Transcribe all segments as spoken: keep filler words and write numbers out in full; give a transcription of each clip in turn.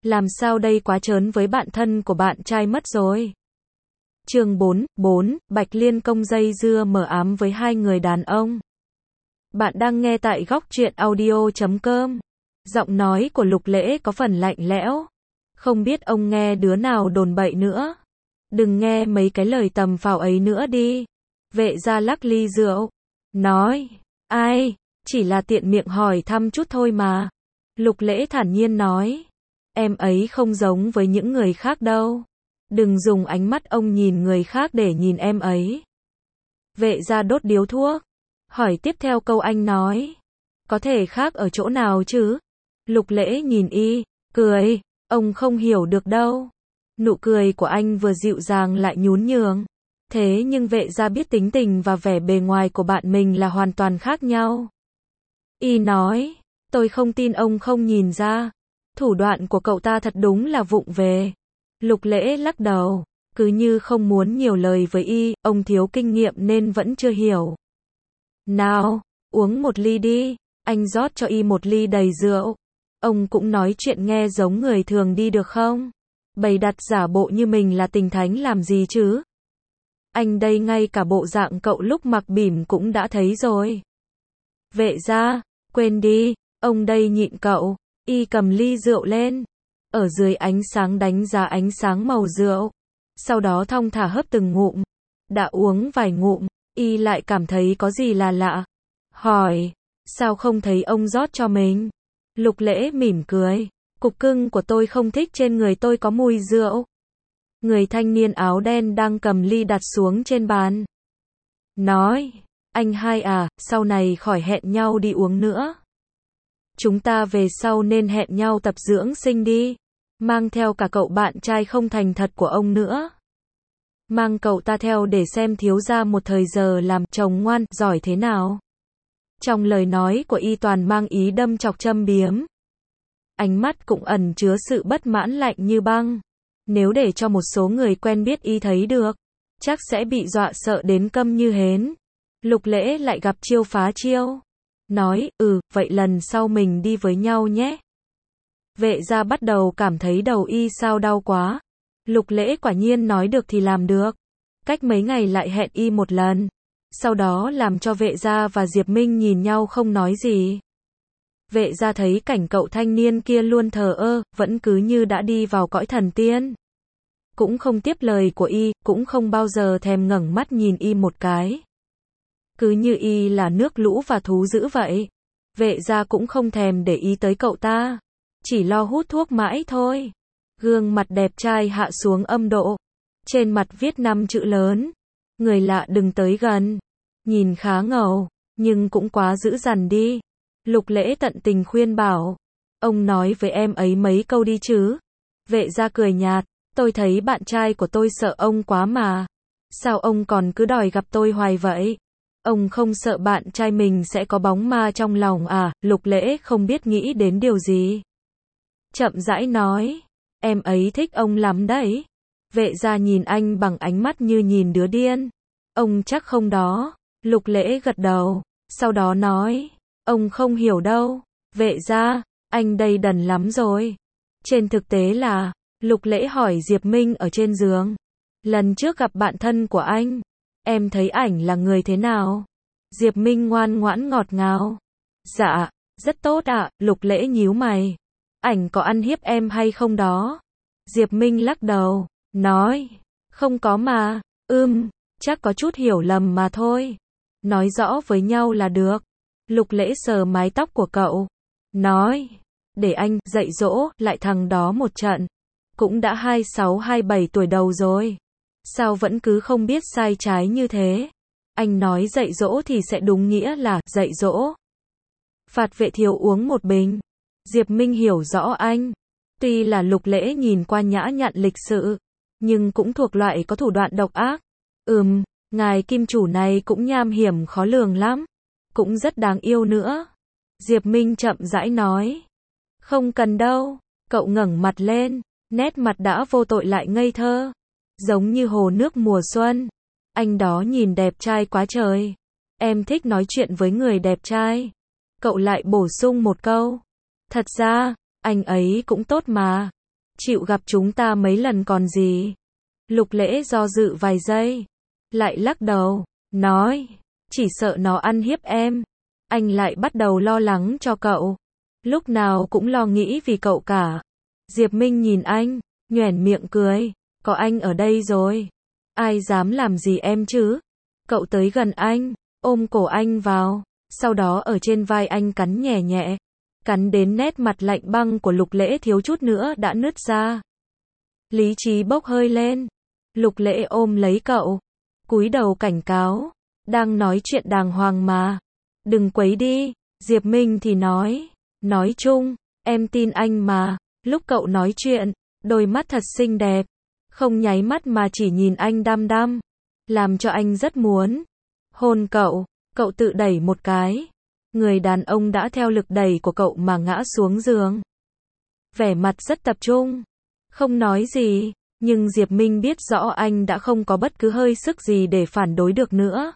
Làm sao đây, quá trớn với bạn thân của bạn trai mất rồi. Chương bốn, bốn, Bạch Liên Công dây dưa mờ ám với hai người đàn ông. Bạn đang nghe tại góc truyện audio chấm com. Giọng nói của Lục Lễ có phần lạnh lẽo. Không biết ông nghe đứa nào đồn bậy nữa. Đừng nghe mấy cái lời tầm phào ấy nữa đi. Vệ gia lắc ly rượu. Nói, ai, chỉ là tiện miệng hỏi thăm chút thôi mà. Lục Lễ thản nhiên nói. Em ấy không giống với những người khác đâu. Đừng dùng ánh mắt ông nhìn người khác để nhìn em ấy. Vệ gia đốt điếu thuốc. Hỏi tiếp theo câu anh nói. Có thể khác ở chỗ nào chứ? Lục Lễ nhìn y, cười. Ông không hiểu được đâu. Nụ cười của anh vừa dịu dàng lại nhún nhường. Thế nhưng vệ gia biết tính tình và vẻ bề ngoài của bạn mình là hoàn toàn khác nhau. Y nói. Tôi không tin ông không nhìn ra. Thủ đoạn của cậu ta thật đúng là vụng về. Lục Lễ lắc đầu. Cứ như không muốn nhiều lời với y. Ông thiếu kinh nghiệm nên vẫn chưa hiểu. Nào, uống một ly đi. Anh rót cho y một ly đầy rượu. Ông cũng nói chuyện nghe giống người thường đi được không? Bày đặt giả bộ như mình là tình thánh làm gì chứ? Anh đây ngay cả bộ dạng cậu lúc mặc bỉm cũng đã thấy rồi. Vệ gia, quên đi, ông đây nhịn cậu. Y cầm ly rượu lên. Ở dưới ánh sáng đánh giá ánh sáng màu rượu. Sau đó thong thả hớp từng ngụm. Đã uống vài ngụm, y lại cảm thấy có gì là lạ. Hỏi, sao không thấy ông rót cho mình? Lục Lễ mỉm cười. Cục cưng của tôi không thích trên người tôi có mùi rượu. Người thanh niên áo đen đang cầm ly đặt xuống trên bàn. Nói, anh hai à, sau này khỏi hẹn nhau đi uống nữa. Chúng ta về sau nên hẹn nhau tập dưỡng sinh đi. Mang theo cả cậu bạn trai không thành thật của ông nữa. Mang cậu ta theo để xem thiếu gia một thời giờ làm chồng ngoan, giỏi thế nào. Trong lời nói của y toàn mang ý đâm chọc châm biếm. Ánh mắt cũng ẩn chứa sự bất mãn lạnh như băng. Nếu để cho một số người quen biết y thấy được, chắc sẽ bị dọa sợ đến câm như hến. Lục Lễ lại gặp chiêu phá chiêu. Nói, ừ, vậy lần sau mình đi với nhau nhé. Vệ gia bắt đầu cảm thấy đầu y sao đau quá. Lục Lễ quả nhiên nói được thì làm được. Cách mấy ngày lại hẹn y một lần. Sau đó làm cho vệ gia và Diệp Minh nhìn nhau không nói gì. Vệ gia thấy cảnh cậu thanh niên kia luôn thờ ơ, vẫn cứ như đã đi vào cõi thần tiên. Cũng không tiếp lời của y, cũng không bao giờ thèm ngẩng mắt nhìn y một cái. Cứ như y là nước lũ và thú dữ vậy. Vệ gia cũng không thèm để ý tới cậu ta. Chỉ lo hút thuốc mãi thôi. Gương mặt đẹp trai hạ xuống âm độ. Trên mặt viết năm chữ lớn. Người lạ đừng tới gần. Nhìn khá ngầu, nhưng cũng quá dữ dằn đi. Lục Lễ tận tình khuyên bảo. Ông nói với em ấy mấy câu đi chứ. Vệ gia cười nhạt. Tôi thấy bạn trai của tôi sợ ông quá mà. Sao ông còn cứ đòi gặp tôi hoài vậy? Ông không sợ bạn trai mình sẽ có bóng ma trong lòng à? Lục Lễ không biết nghĩ đến điều gì. Chậm rãi nói. Em ấy thích ông lắm đấy. Vệ gia nhìn anh bằng ánh mắt như nhìn đứa điên. Ông chắc không đó. Lục Lễ gật đầu. Sau đó nói. Ông không hiểu đâu. Vệ gia, anh đây đần lắm rồi. Trên thực tế là, Lục Lễ hỏi Diệp Minh ở trên giường. Lần trước gặp bạn thân của anh, em thấy ảnh là người thế nào? Diệp Minh ngoan ngoãn ngọt ngào. Dạ, rất tốt ạ. Lục Lễ nhíu mày. Ảnh có ăn hiếp em hay không đó? Diệp Minh lắc đầu, nói. Không có mà. Ưm, chắc có chút hiểu lầm mà thôi. Nói rõ với nhau là được. Lục Lễ sờ mái tóc của cậu. Nói. Để anh dạy dỗ lại thằng đó một trận. Cũng đã hai sáu hai bảy tuổi đầu rồi. Sao vẫn cứ không biết sai trái như thế? Anh nói dạy dỗ thì sẽ đúng nghĩa là dạy dỗ. Phạt Vệ Thiếu uống một bình. Diệp Minh hiểu rõ anh. Tuy là Lục Lễ nhìn qua nhã nhặn lịch sự, nhưng cũng thuộc loại có thủ đoạn độc ác. Ừm, ngài kim chủ này cũng nham hiểm khó lường lắm. Cũng rất đáng yêu nữa. Diệp Minh chậm rãi nói. Không cần đâu. Cậu ngẩng mặt lên. Nét mặt đã vô tội lại ngây thơ. Giống như hồ nước mùa xuân. Anh đó nhìn đẹp trai quá trời. Em thích nói chuyện với người đẹp trai. Cậu lại bổ sung một câu. Thật ra, anh ấy cũng tốt mà. chịu gặp chúng ta mấy lần còn gì. Lục Lễ do dự vài giây, lại lắc đầu, nói, chỉ sợ nó ăn hiếp em. Anh lại bắt đầu lo lắng cho cậu, lúc nào cũng lo nghĩ vì cậu cả. Diệp Minh nhìn anh, nhoẻn miệng cười, có anh ở đây rồi, ai dám làm gì em chứ. Cậu tới gần anh, ôm cổ anh vào, sau đó ở trên vai anh cắn nhẹ nhẹ, cắn đến nét mặt lạnh băng của Lục Lễ thiếu chút nữa đã nứt ra. Lý trí bốc hơi lên, Lục Lễ ôm lấy cậu, cúi đầu cảnh cáo, đang nói chuyện đàng hoàng mà, đừng quấy đi. Diệp Minh thì nói, nói chung, em tin anh mà. Lúc cậu nói chuyện, đôi mắt thật xinh đẹp, không nháy mắt mà chỉ nhìn anh đăm đăm, làm cho anh rất muốn hôn cậu. Cậu tự đẩy một cái, người đàn ông đã theo lực đẩy của cậu mà ngã xuống giường. Vẻ mặt rất tập trung, không nói gì, nhưng Diệp Minh biết rõ anh đã không có bất cứ hơi sức gì để phản đối được nữa.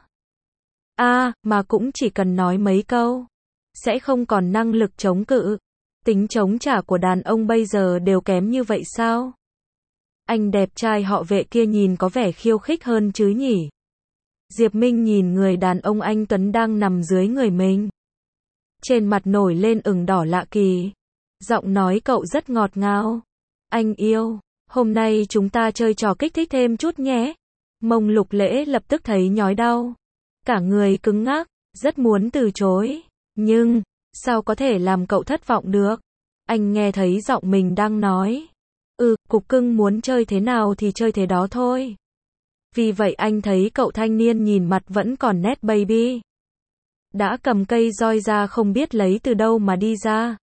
A, à, mà cũng chỉ cần nói mấy câu, sẽ không còn năng lực chống cự. Tính chống trả của đàn ông bây giờ đều kém như vậy sao? Anh đẹp trai họ Vệ kia nhìn có vẻ khiêu khích hơn chứ nhỉ? Diệp Minh nhìn người đàn ông anh tuấn đang nằm dưới người mình. Trên mặt nổi lên ửng đỏ lạ kỳ. Giọng nói cậu rất ngọt ngào. Anh yêu, hôm nay chúng ta chơi trò kích thích thêm chút nhé. Mông Lục Lễ lập tức thấy nhói đau. Cả người cứng ngắc, rất muốn từ chối. Nhưng, sao có thể làm cậu thất vọng được? Anh nghe thấy giọng mình đang nói. Ừ, cục cưng muốn chơi thế nào thì chơi thế đó thôi. Vì vậy anh thấy cậu thanh niên nhìn mặt vẫn còn nét baby. Đã cầm cây roi ra không biết lấy từ đâu mà đi ra.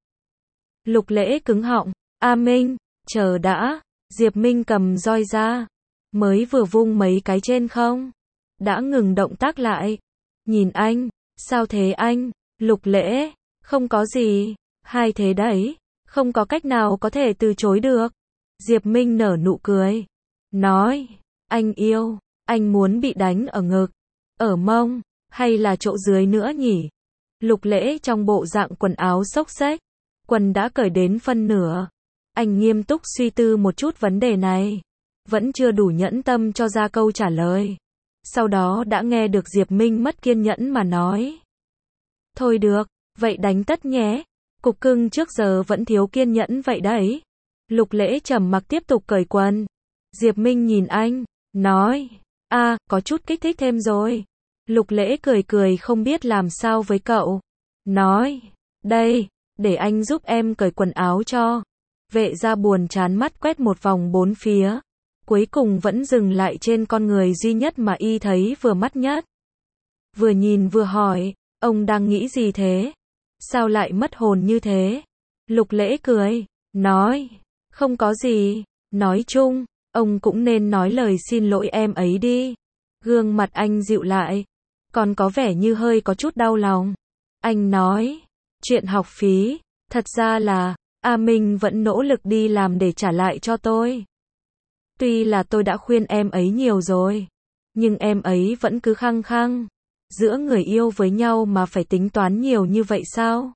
Lục Lễ cứng họng. A Minh, chờ đã. Diệp Minh cầm roi ra. Mới vừa vung mấy cái trên không. Đã ngừng động tác lại. Nhìn anh. Sao thế anh? Lục Lễ. Không có gì. Hai thế đấy. Không có cách nào có thể từ chối được. Diệp Minh nở nụ cười. Nói. Anh yêu. Anh muốn bị đánh ở ngực, ở mông, hay là chỗ dưới nữa nhỉ? Lục Lễ trong bộ dạng quần áo xốc xếch. Quần đã cởi đến phân nửa. Anh nghiêm túc suy tư một chút vấn đề này. Vẫn chưa đủ nhẫn tâm cho ra câu trả lời. Sau đó đã nghe được Diệp Minh mất kiên nhẫn mà nói. Thôi được, vậy đánh tất nhé. Cục cưng trước giờ vẫn thiếu kiên nhẫn vậy đấy. Lục Lễ trầm mặc tiếp tục cởi quần. Diệp Minh nhìn anh, nói. A, à, có chút kích thích thêm rồi. Lục Lễ cười cười không biết làm sao với cậu. Nói. Đây, để anh giúp em cởi quần áo cho. Vệ gia buồn chán mắt quét một vòng bốn phía. Cuối cùng vẫn dừng lại trên con người duy nhất mà y thấy vừa mắt nhất. Vừa nhìn vừa hỏi, ông đang nghĩ gì thế? Sao lại mất hồn như thế? Lục Lễ cười, nói, không có gì, nói chung, ông cũng nên nói lời xin lỗi em ấy đi. Gương mặt anh dịu lại, còn có vẻ như hơi có chút đau lòng. Anh nói, chuyện học phí, thật ra là, A Minh vẫn nỗ lực đi làm để trả lại cho tôi. Tuy là tôi đã khuyên em ấy nhiều rồi, nhưng em ấy vẫn cứ khăng khăng. Giữa người yêu với nhau mà phải tính toán nhiều như vậy sao?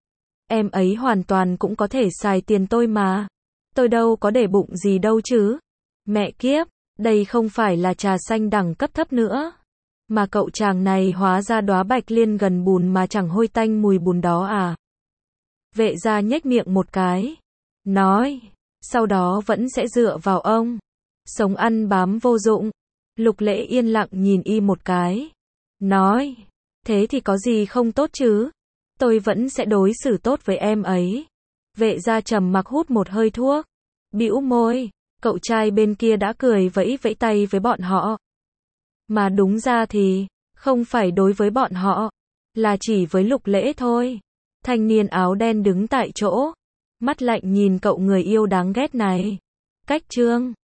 Em ấy hoàn toàn cũng có thể xài tiền tôi mà. Tôi đâu có để bụng gì đâu chứ. Mẹ kiếp, đây không phải là trà xanh đẳng cấp thấp nữa. Mà cậu chàng này hóa ra đóa bạch liên gần bùn mà chẳng hôi tanh mùi bùn đó à? Vệ gia nhếch miệng một cái. Nói, sau đó vẫn sẽ dựa vào ông. Sống ăn bám vô dụng. Lục Lễ yên lặng nhìn y một cái. Nói, thế thì có gì không tốt chứ? Tôi vẫn sẽ đối xử tốt với em ấy. Vệ gia trầm mặc hút một hơi thuốc. Bĩu môi, cậu trai bên kia đã cười vẫy vẫy tay với bọn họ. Mà đúng ra thì, không phải đối với bọn họ, là chỉ với Lục Lễ thôi. Thanh niên áo đen đứng tại chỗ, mắt lạnh nhìn cậu người yêu đáng ghét này. Cách chương